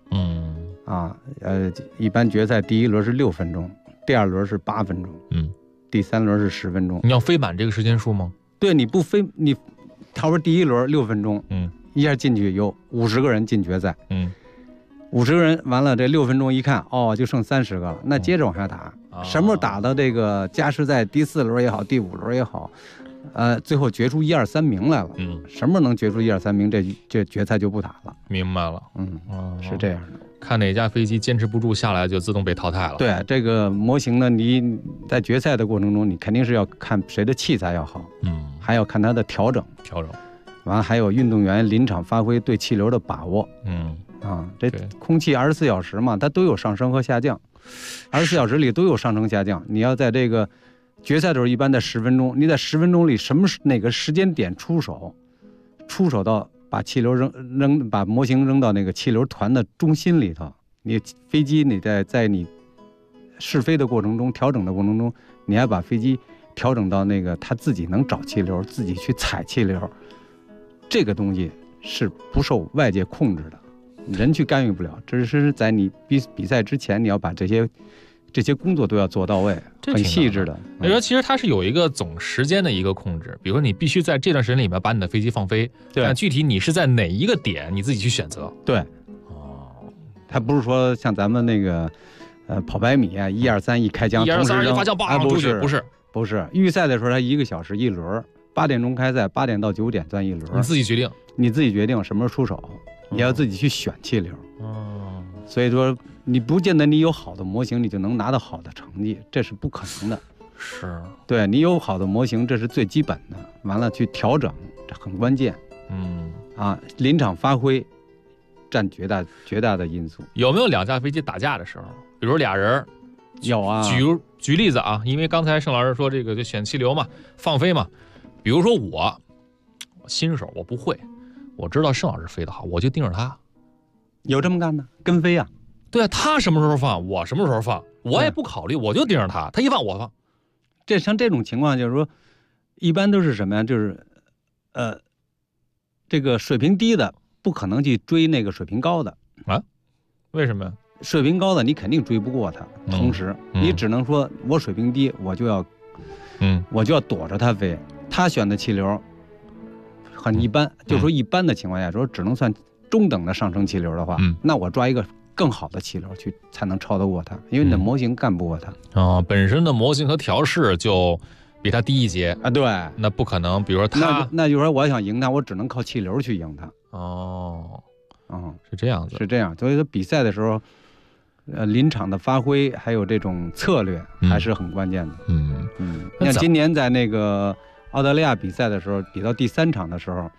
一般决赛第一轮是6分钟，第二轮是8分钟，第三轮是10分钟。 你要飞满这个时间数吗？ 对，你不飞，你他说第一轮6分钟，一下进去有50个人进决赛，50个人完了这6分钟一看，就剩30个了，那接着往下打，什么时候打到这个加时赛第4轮也好，第5轮也好，最后决出1、2、3名来了，什么时候能决出1、2、3名，这决赛就不打了。 明白了， 是这样的。 看哪架飞机坚持不住下来，就自动被淘汰了。 对，这个模型呢，你在决赛的过程中，你肯定是要看谁的器材要好，还要看它的调整，完了还有运动员临场发挥对气流的把握，这空气24小时嘛，它都有上升和下降，24小时里都有上升下降。你要在这个决赛的时候，一般在10分钟，你在10分钟里哪个时间点出手到把气流把模型扔到那个气流团的中心里头，你飞机你在你试飞的过程中，调整的过程中，你还把飞机调整到那个它自己能找气流，自己去踩气流，这个东西是不受外界控制的，人去干预不了，只是在你比赛之前，你要把这些工作都要做到位，很细致的。 你说其实它是有一个总时间的一个控制，比如说你必须在这段时间里面把你的飞机放飞，但具体你是在哪一个点你自己去选择。 对，它不是说像咱们那个跑100米啊，1、2、3一开枪，同时扔， 发枪棒出去， 不是。预赛的时候它1个小时1轮，8点钟开赛，8点到9点算1轮， 你自己决定什么时候出手，你要自己去选气流。 所以说你不见得你有好的模型你就能拿到好的成绩，这是不可能的。 是， 对，你有好的模型这是最基本的，完了去调整这很关键。临场发挥占绝大的因素。 有没有2架飞机打架的时候？比如俩人， 有啊。 举例子啊，因为刚才盛老师说这个就选气流嘛，放飞嘛。比如说我新手，我不会，我知道盛老师飞得好，我就盯着他。 有这么干的？跟飞啊？ 对啊，他什么时候放，我什么时候放，我也不考虑，我就盯着他，他一放我放。 像这种情况，就是说，一般都是什么呀？就是，这个水平低的不可能去追那个水平高的啊？为什么呀？ 水平高的你肯定追不过他，同时你只能说我水平低，我就要躲着他飞。他选的气流很一般，就是说一般的情况下，说只能算中等的上升气流的话，那我抓一个更好的气流去才能超得过它，因为你的模型干不过它。 本身的模型和调试就比它低一截啊。对， 那不可能。比如说那就是说我想赢它，我只能靠气流去赢它。 是这样子， 是这样。所以说比赛的时候，临场的发挥还有这种策略还是很关键的。像今年在那个澳大利亚比赛的时候，比到第3场的时候，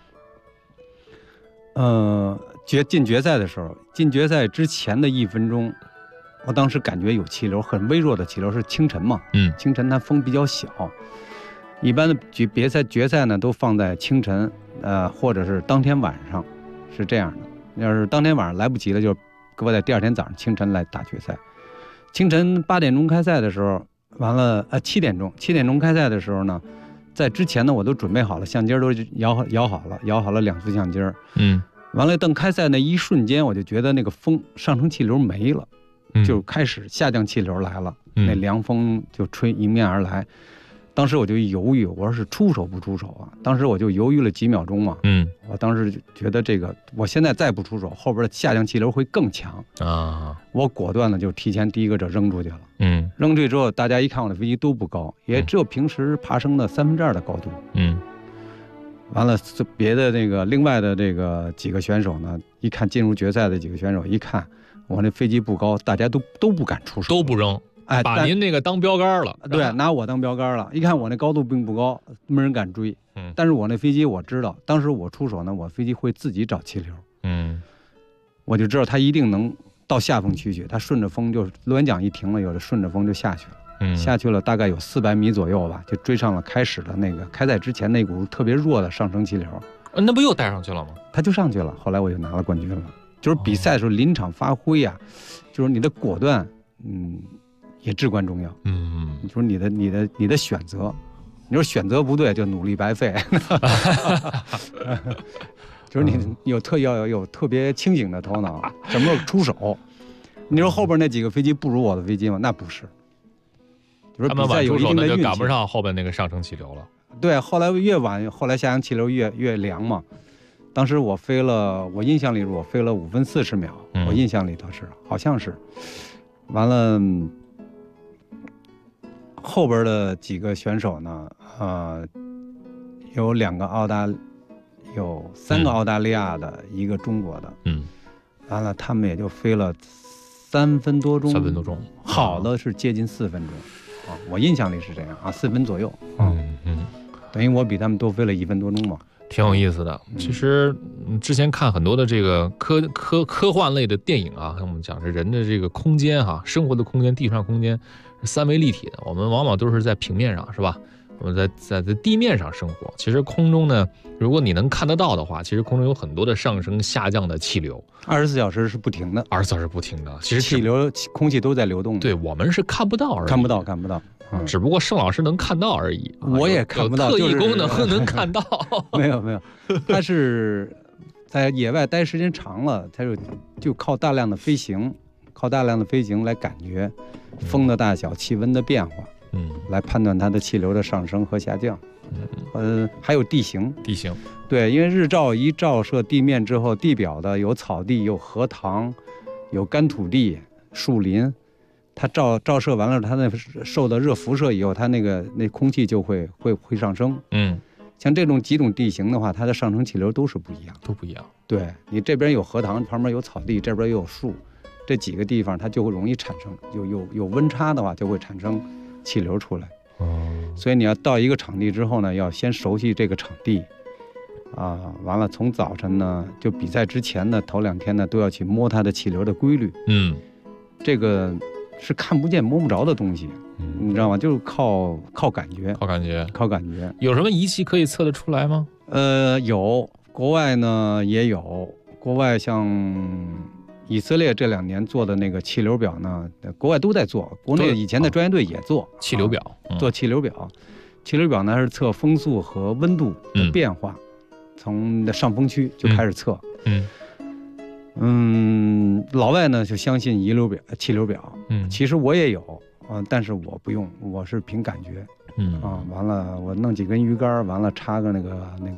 进决赛的时候，进决赛之前的1分钟，我当时感觉有气流，很微弱的气流，是清晨嘛，清晨它风比较小，一般的决赛呢都放在清晨，或者是当天晚上，是这样的。要是当天晚上来不及了，就搁在第2天早上清晨来打决赛。清晨8点钟开赛的时候，完了7点钟开赛的时候呢，在之前呢我都准备好了，相机都摇好了2副相机。完了，等开赛那一瞬间，我就觉得那个风上升气流没了，就开始下降气流来了，那凉风就吹迎面而来。当时我就犹豫，我说是出手不出手啊？当时我就犹豫了几秒钟嘛。我当时就觉得这个，我现在再不出手，后边的下降气流会更强啊！我果断的就提前第一个就扔出去了。扔出去之后，大家一看我的飞机都不高，也只有平时爬升的2/3的高度。完了，别的那个另外的这个几个选手呢，一看进入决赛的几个选手，一看我那飞机不高，大家都不敢出手， 都不扔，把您那个当标杆了。 对，拿我当标杆了。一看我那高度并不高，没人敢追。但是我那飞机我知道，当时我出手呢，我飞机会自己找气流。我就知道它一定能到下风区去，它顺着风就螺旋桨一停了，有的顺着风就下去了。下去了大概有400米左右吧，就追上了开赛之前那股特别弱的上升气流。 那不又带上去了吗？ 他就上去了，后来我就拿了冠军了。就是比赛的时候临场发挥啊，就是你的果断，也至关重要。就是你的选择，你说选择不对就努力白费。就是你要有特别清醒的头脑，什么时候出手。你说后边那几个飞机不如我的飞机吗？那不是。就是比赛有一定的运气， 就赶不上后边那个上升气流了。 对，后来越晚，后来下降气流越凉嘛。当时我印象里我飞了5分40秒，我印象里头好像是。完了，后边的几个选手呢，有3个澳大利亚的，一个中国的。完了，他们也就飞了3分多钟，好的是接近4分钟。我印象里是这样啊，4分左右。等于我比他们多飞了1分多钟嘛， 挺有意思的。其实之前看很多的这个科幻类的电影啊，我们讲是人的这个空间生活的空间、地上空间是3维立体的，我们往往都是在平面上，是吧？我们在地面上生活。其实空中呢，如果你能看得到的话，其实空中有很多的上升下降的气流 ，24小时是不停的 ，24小时不停的。其实气流、空气都在流动的。 对，我们是看不到而已， 看不到。 只不过盛老师能看到而已。 我也看不到， 特异功能能看到。 没有，他是在野外待时间长了，他就靠大量的飞行来感觉风的大小、气温的变化。来判断它的气流的上升和下降。还有地形。对，因为日照一照射地面之后，地表的有草地、有荷塘、有干土地、树林，它照射完了，它那受到热辐射以后，它那空气就会上升。像这种几种地形的话，它的上升气流都不一样。对，你这边有荷塘，旁边有草地，这边又有树，这几个地方它就会容易产生有温差的话，就会产生气流出来。所以你要到一个场地之后呢，要先熟悉这个场地， 完了从早晨呢，就比赛之前呢，头2天呢都要去摸它的气流的规律。这个是看不见摸不着的东西，你知道吗？就是靠感觉，靠感觉。 有什么仪器可以测得出来吗？ 有，国外呢也有，国外像以色列这2年做的那个气流表呢，国外都在做，国内以前的专业队也做气流表， 做气流表。气流表呢是测风速和温度的变化，从上风区就开始测。老外呢就相信气流表，其实我也有，但是我不用，我是凭感觉。完了我弄几根鱼竿，完了插个那个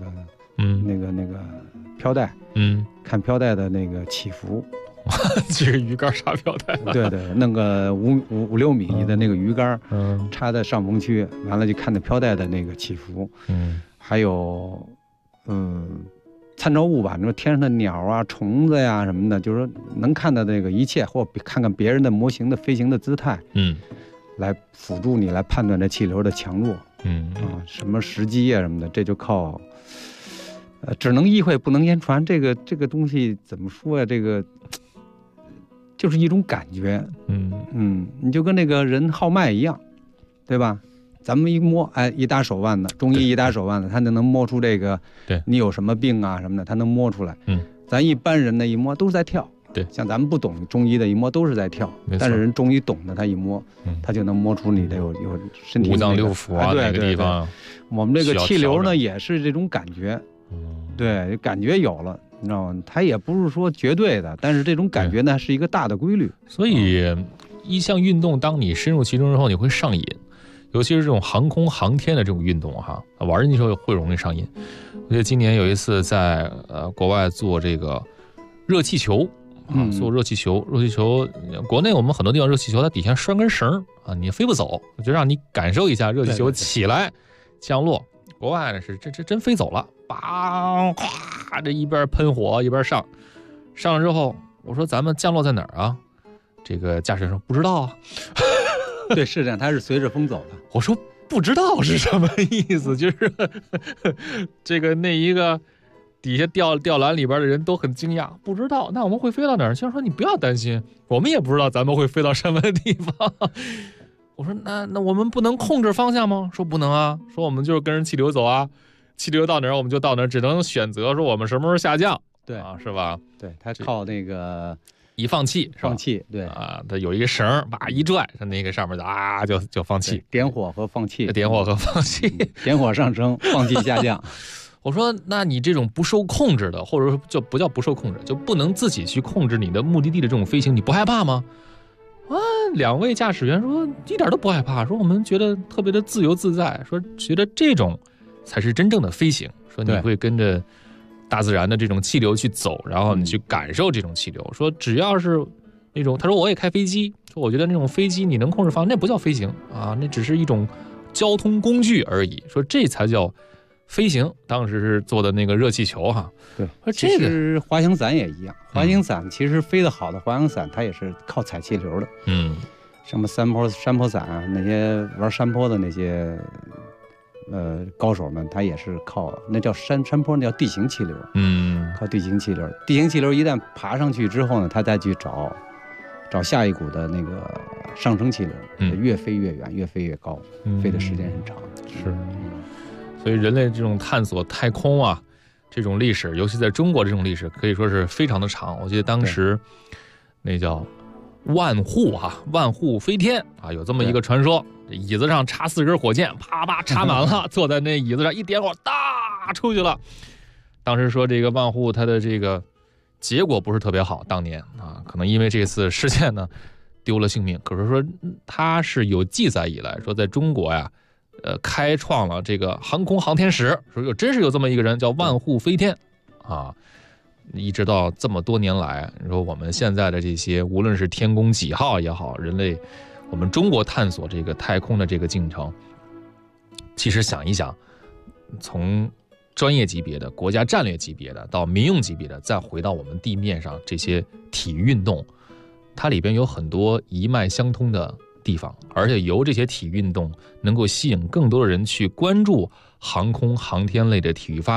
飘带，看飘带的那个起伏。 这个鱼竿插飘带， 对，弄个5-6米的那个鱼竿，插在上风区，完了就看那飘带的那个起伏。还有参照物吧，你说天上的鸟啊、虫子呀什么的，就是说能看到那个一切，或看看别人的模型的飞行的姿态，来辅助你来判断这气流的强弱。什么时机啊什么的，这就靠只能意会不能言传。这个东西怎么说呀？这个就是一种感觉。你就跟那个人号脉一样，对吧？咱们一摸，一搭手腕的中医一搭手腕的，他就能摸出这个，你有什么病啊什么的，他能摸出来。咱一般人呢一摸都是在跳，像咱们不懂中医的，一摸都是在跳。但是人中医懂的，他一摸，他就能摸出你的有身体五脏六腑啊那个地方。 我们这个气流呢也是这种感觉，对，感觉有了，你知道吗？它也不是说绝对的，但是这种感觉呢是一个大的规律。 所以一项运动，当你深入其中之后，你会上瘾。尤其是这种航空航天的这种运动玩进去会容易上瘾。我记得今年有一次在国外做这个热气球做热气球，国内我们很多地方热气球它底下拴根绳你飞不走，就让你感受一下热气球起来降落。国外呢是这真飞走了，梆咵这一边喷火一边上了之后，我说咱们降落在哪儿啊？这个驾驶员说不知道啊。 对，是这样，它是随着风走的。 我说不知道是什么意思，就是这个那一个底下吊篮里边的人都很惊讶，不知道。那我们会飞到哪儿？先说你不要担心，我们也不知道咱们会飞到什么地方。我说那我们不能控制方向吗？说不能啊，说我们就是跟着气流走啊，气流到哪儿我们就到哪儿，只能选择说我们什么时候下降。 对是吧？ 对，它靠那个。 一放气， 放气，对它有一个绳，把一拽，那个上面就放气， 点火和放气， 点火上升，放气下降。 我说，那你这种不受控制的，或者说就不叫不受控制，就不能自己去控制你的目的地的这种飞行，你不害怕吗？2位驾驶员说一点都不害怕，说我们觉得特别的自由自在，说觉得这种才是真正的飞行，说你会跟着大自然的这种气流去走，然后你去感受这种气流。说只要是那种，他说我也开飞机，说我觉得那种飞机你能控制方向，那不叫飞行那只是一种交通工具而已。说这才叫飞行。当时是做的那个热气球对， 这个其实滑翔伞也一样，滑翔伞其实飞得好的滑翔伞，它也是靠踩气流的。什么山坡伞啊，那些玩山坡的那些。高手们他也是靠那叫山坡，那叫地形气流。靠地形气流。地形气流一旦爬上去之后呢，他再去找下一股的那个上升气流，越飞越远，越飞越高，飞的时间很长。 是。所以人类这种探索太空这种历史，尤其在中国这种历史，可以说是非常的长。我记得当时那叫万户飞天有这么一个传说。椅子上插4根火箭，啪啪插满了，坐在那椅子上一点火，哒出去了。当时说这个万户他的这个结果不是特别好，当年可能因为这次事件呢丢了性命。可是说他是有记载以来说在中国开创了这个航空航天史，说真是有这么一个人叫万户飞天一直到这么多年来，你说我们现在的这些无论是天宫几号也好，人类我们中国探索这个太空的这个进程，其实想一想，从专业级别的、国家战略级别的到民用级别的，再回到我们地面上这些体育运动，它里边有很多一脉相通的地方，而且由这些体育运动能够吸引更多的人去关注航空航天类的体育发展。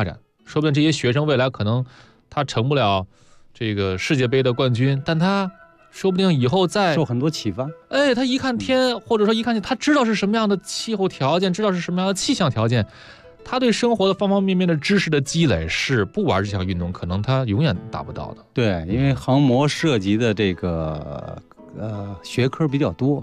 说不定这些学生未来可能他成不了这个世界杯的冠军，但他说不定以后再受很多启发。 哎，他一看天，或者说一看见，他知道是什么样的气候条件，知道是什么样的气象条件，他对生活的方方面面的知识的积累是不玩这项运动可能他永远达不到的。 对，因为航模涉及的这个学科比较多，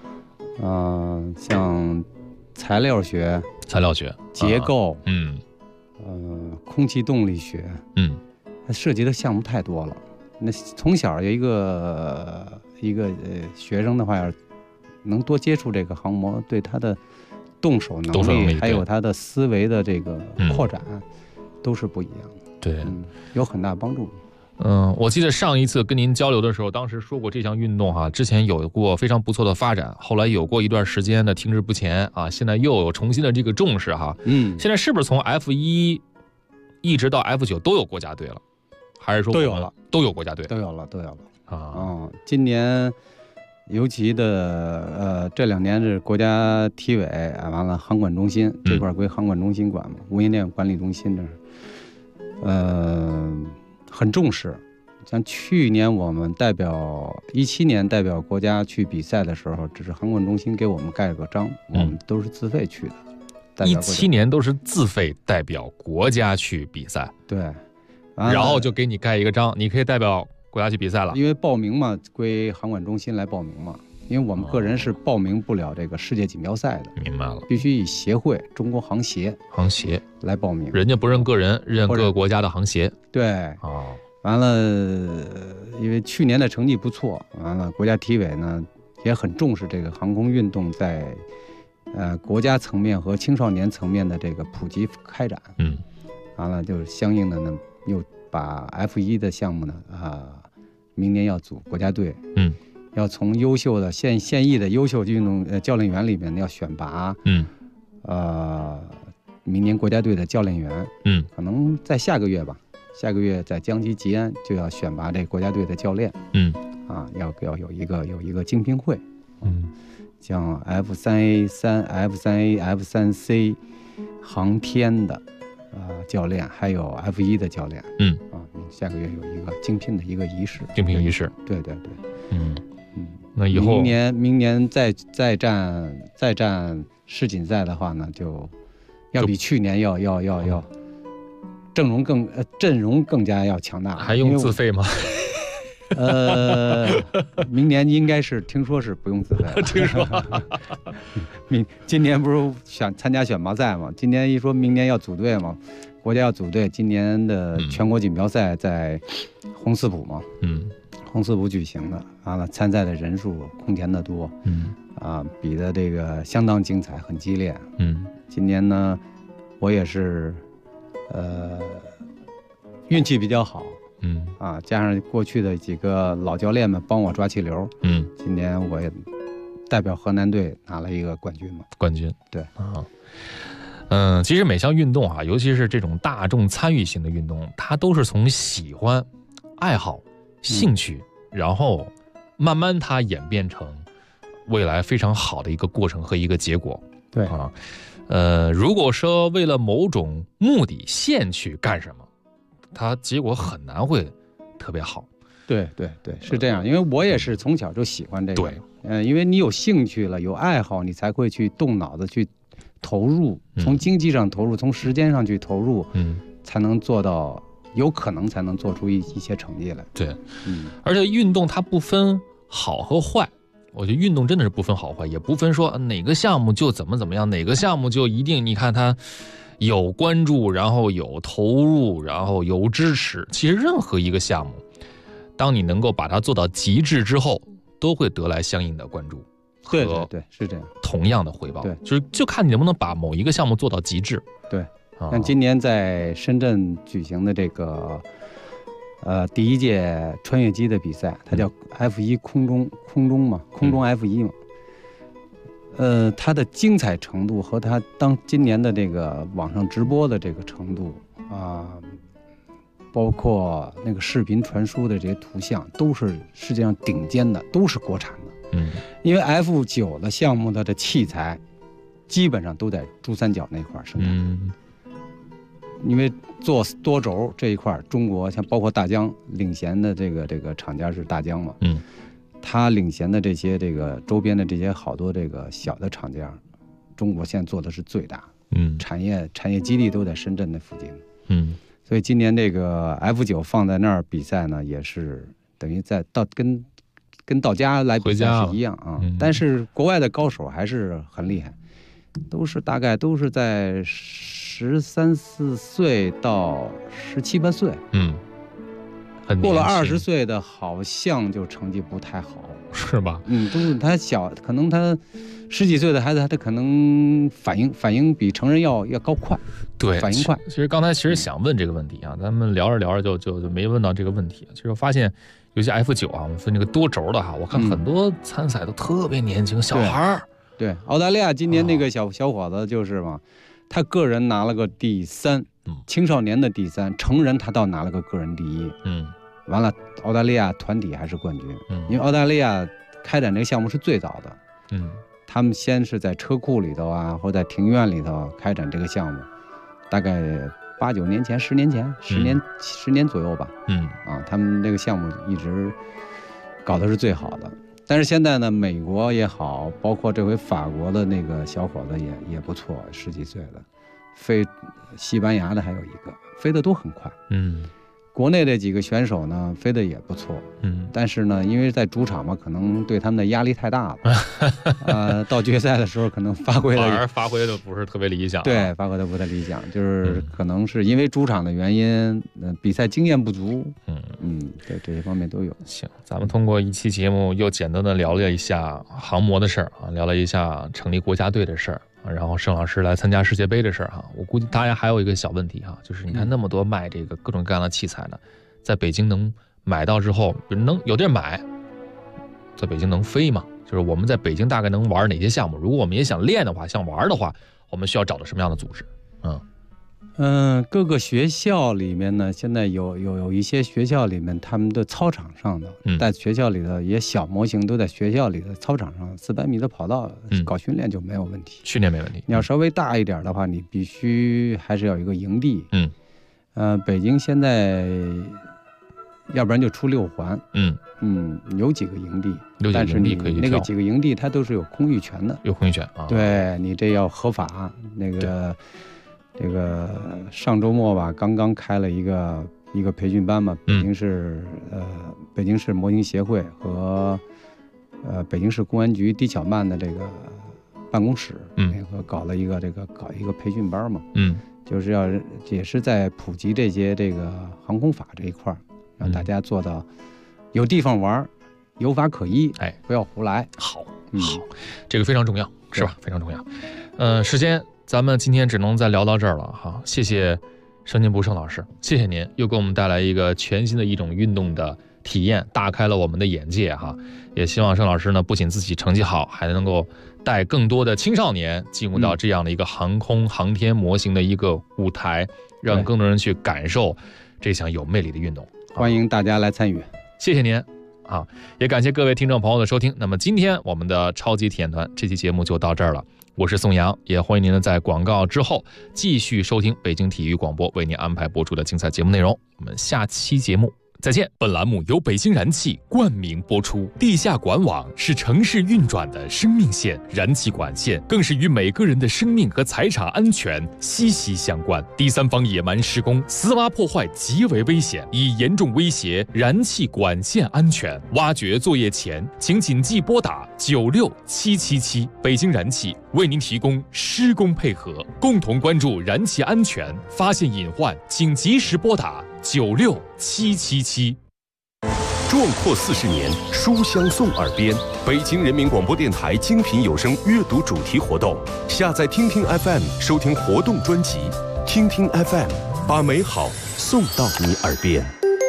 像材料学、结构，空气动力学，它涉及的项目太多了。那从小有一个学生的话，要能多接触这个航模，对他的动手能力还有他的思维的这个扩展，都是不一样的。 对， 有很大帮助。 我记得上一次跟您交流的时候，当时说过这项运动之前有过非常不错的发展，后来有过一段时间的停滞不前啊，现在又有重新的这个重视哈。现在是不是从 F1 一直到 F9 都有国家队了？还是说都有了？ 都有国家队， 都有了啊！今年尤其的这2年是国家体委完了航管中心这块归航管中心管嘛，无线电管理中心这是很重视。像去年我们17年代表国家去比赛的时候，只是航管中心给我们盖了个章，我们都是自费去的。 17年都是自费代表国家去比赛， 对， 然后就给你盖一个章，你可以代表国家去比赛了。 因为报名嘛，归航管中心来报名嘛。因为我们个人是报名不了这个世界锦标赛的。 明白了， 必须以协会中国航协来报名， 人家不认个人，认各个国家的航协。 对，完了，因为去年的成绩不错，完了国家体委呢也很重视这个航空运动在国家层面和青少年层面的这个普及开展。完了就是相应的呢，又把 F1的项目呢明年要组国家队。要从优秀的现役的优秀运动教练员里面要选拔。明年国家队的教练员。可能在下个月吧。下个月在江西吉安就要选拔这国家队的教练。要有一个精品会。像 F3A、F3A、F3C 航天的教练，还有 F1的教练。下个月有一个精品的一个仪式。对。 那以后明年再战世锦赛的话呢，就要比去年要阵容更加要强大。 还用自费吗？ 明年应该是听说是不用自费了。 听说今年不是参加选拔赛吗？今年一说明年要组队嘛，国家要组队。今年的全国锦标赛在红四浦嘛。红四浦举行的，完了参赛的人数空前的多。比的这个相当精彩，很激烈。今年呢，我也是运气比较好。加上过去的几个老教练们帮我抓气流。今年我也代表河南队拿了一个冠军嘛。对。 其实每项运动尤其是这种大众参与型的运动，它都是从喜欢、爱好、兴趣，然后慢慢它演变成未来非常好的一个过程和一个结果。 对。 如果说为了某种目的现去干什么，它结果很难会特别好。 对，是这样。因为我也是从小就喜欢这个。 对。 因为你有兴趣了，有爱好，你才会去动脑子去投入，从经济上投入，从时间上去投入，才能做到，有可能才能做出一些成绩来。 对。而且运动它不分好和坏，我觉得运动真的是不分好坏，也不分说哪个项目就怎么样，哪个项目就一定你看它有关注，然后有投入，然后有支持。其实任何一个项目，当你能够把它做到极致之后，都会得来相应的关注。 对，是这样。 同样的回报。 对， 就看你能不能把某一个项目做到极致。 对。像今年在深圳举行的这个第一届穿越机的比赛，它叫 F1 空中 F1 嘛。它的精彩程度和它今年的这个网上直播的这个程度包括那个视频传输的这些图像，都是世界上顶尖的，都是国产的。因为 F9 的项目的器材基本上都在珠三角那块生产。 因为做多轴这一块，中国像包括大疆领衔的这个厂家是大疆嘛，它领衔的这些这个周边的这些好多这个小的厂家，中国现在做的是最大，产业基地都在深圳那附近，所以今年这个 F9 放在那儿比赛呢，也是等于跟到家来比赛是一样啊，但是国外的高手还是很厉害，大概都是在13、14岁到17、18岁，过了20岁的好像就成绩不太好， 是吧？ 都是他小，可能他10几岁的孩子，他可能反应比成人要高快， 对， 反应快。 其实刚才想问这个问题啊，咱们聊着聊着就没问到这个问题。其实我发现，尤其 F9 啊，我们分这个多轴的哈，我看很多参赛都特别年轻，小孩儿。 对，澳大利亚今年那个小伙子就是嘛，他个人拿了个第3，青少年的第3，成人他倒拿了个个人第1。完了，澳大利亚团体还是冠军。因为澳大利亚开展这个项目是最早的。他们先是在车库里头啊，或者在庭院里头开展这个项目，大概8、9年前、10年前、10年左右吧。他们这个项目一直搞的是最好的。但是现在呢，美国也好，包括这回法国的那个小伙子也不错，10几岁的，西班牙的还有一个，飞得都很快。国内这几个选手呢，飞得也不错。但是呢，因为在主场嘛，可能对他们的压力太大了。到决赛的时候，可能发挥的不是特别理想。 对，发挥的不太理想，就是可能是因为主场的原因，比赛经验不足。对，这些方面都有。 行，咱们通过一期节目又简单的聊了一下航模的事儿啊，聊了一下成立国家队的事儿。然后盛老师来参加世界杯的事儿哈，我估计大家还有一个小问题哈，就是你看那么多卖这个各种各样的器材的，在北京能买到之后，有地儿买，在北京能飞吗？就是我们在北京大概能玩哪些项目？如果我们也想练的话，想玩的话，我们需要找到什么样的组织？ 各个学校里面呢，现在有一些学校里面，他们的操场上的，在学校里的也小模型都在学校里的操场上，400米的跑道搞训练就没有问题， 训练没问题。 你要稍微大一点的话，你必须还是要有一个营地。北京现在要不然就出6环，有几个营地，但是你那个几个营地它都是有空域权的， 有空域权啊。 对，你这要合法。这个上周末吧，刚刚开了一个培训班嘛，北京市模型协会和北京市公安局低巧慢的这个办公室，搞一个培训班嘛，就是也是在普及这些这个航空法这一块，让大家做到有地方玩，有法可依，不要胡来。 好，这个非常重要，是吧？非常重要。时间咱们今天只能再聊到这儿了哈，谢谢盛金不盛老师，谢谢您又给我们带来一个全新的一种运动的体验，大开了我们的眼界哈。也希望盛老师呢，不仅自己成绩好，还能够带更多的青少年进入到这样的一个航空航天模型的一个舞台，让更多人去感受这项有魅力的运动。 欢迎大家来参与， 谢谢您啊！也感谢各位听众朋友的收听。那么今天我们的超级体验团这期节目就到这儿了。我是宋阳，也欢迎您呢在广告之后继续收听北京体育广播为您安排播出的精彩节目内容。我们下期节目再见。本栏目由北京燃气冠名播出。地下管网是城市运转的生命线，燃气管线更是与每个人的生命和财产安全息息相关。第三方野蛮施工、私挖破坏极为危险，已严重威胁燃气管线安全。挖掘作业前，请谨记拨打96777。北京燃气为您提供施工配合，共同关注燃气安全，发现隐患请及时拨打96777。 壮阔40年，书香送耳边。北京人民广播电台精品有声阅读主题活动，下载听听 FM 收听活动专辑，听听 FM 把美好送到你耳边。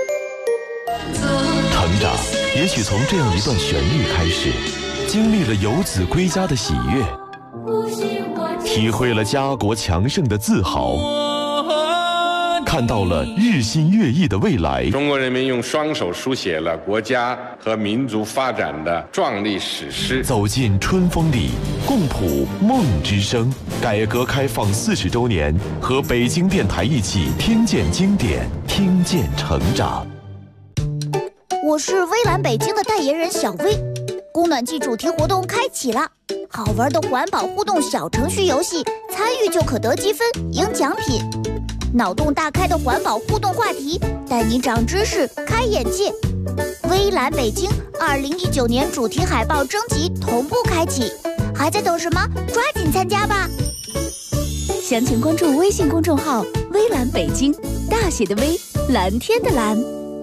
成长也许从这样一段旋律开始，经历了游子归家的喜悦，体会了家国强盛的自豪。 看到了日新月异的未来。 中国人民用双手书写了国家和民族发展的壮丽史诗。 走进春风里，共谱梦之声。改革开放40周年，和北京电台一起听见经典，听见成长。 我是微蓝北京的代言人小薇。供暖季主题活动开启了，好玩的环保互动小程序游戏，参与就可得积分赢奖品。脑洞大开的环保互动话题，带你长知识开眼界。微蓝北京2019年主题海报征集同步开启，还在等什么？抓紧参加吧！ 详情关注微信公众号微蓝北京，大写的微，蓝天的蓝。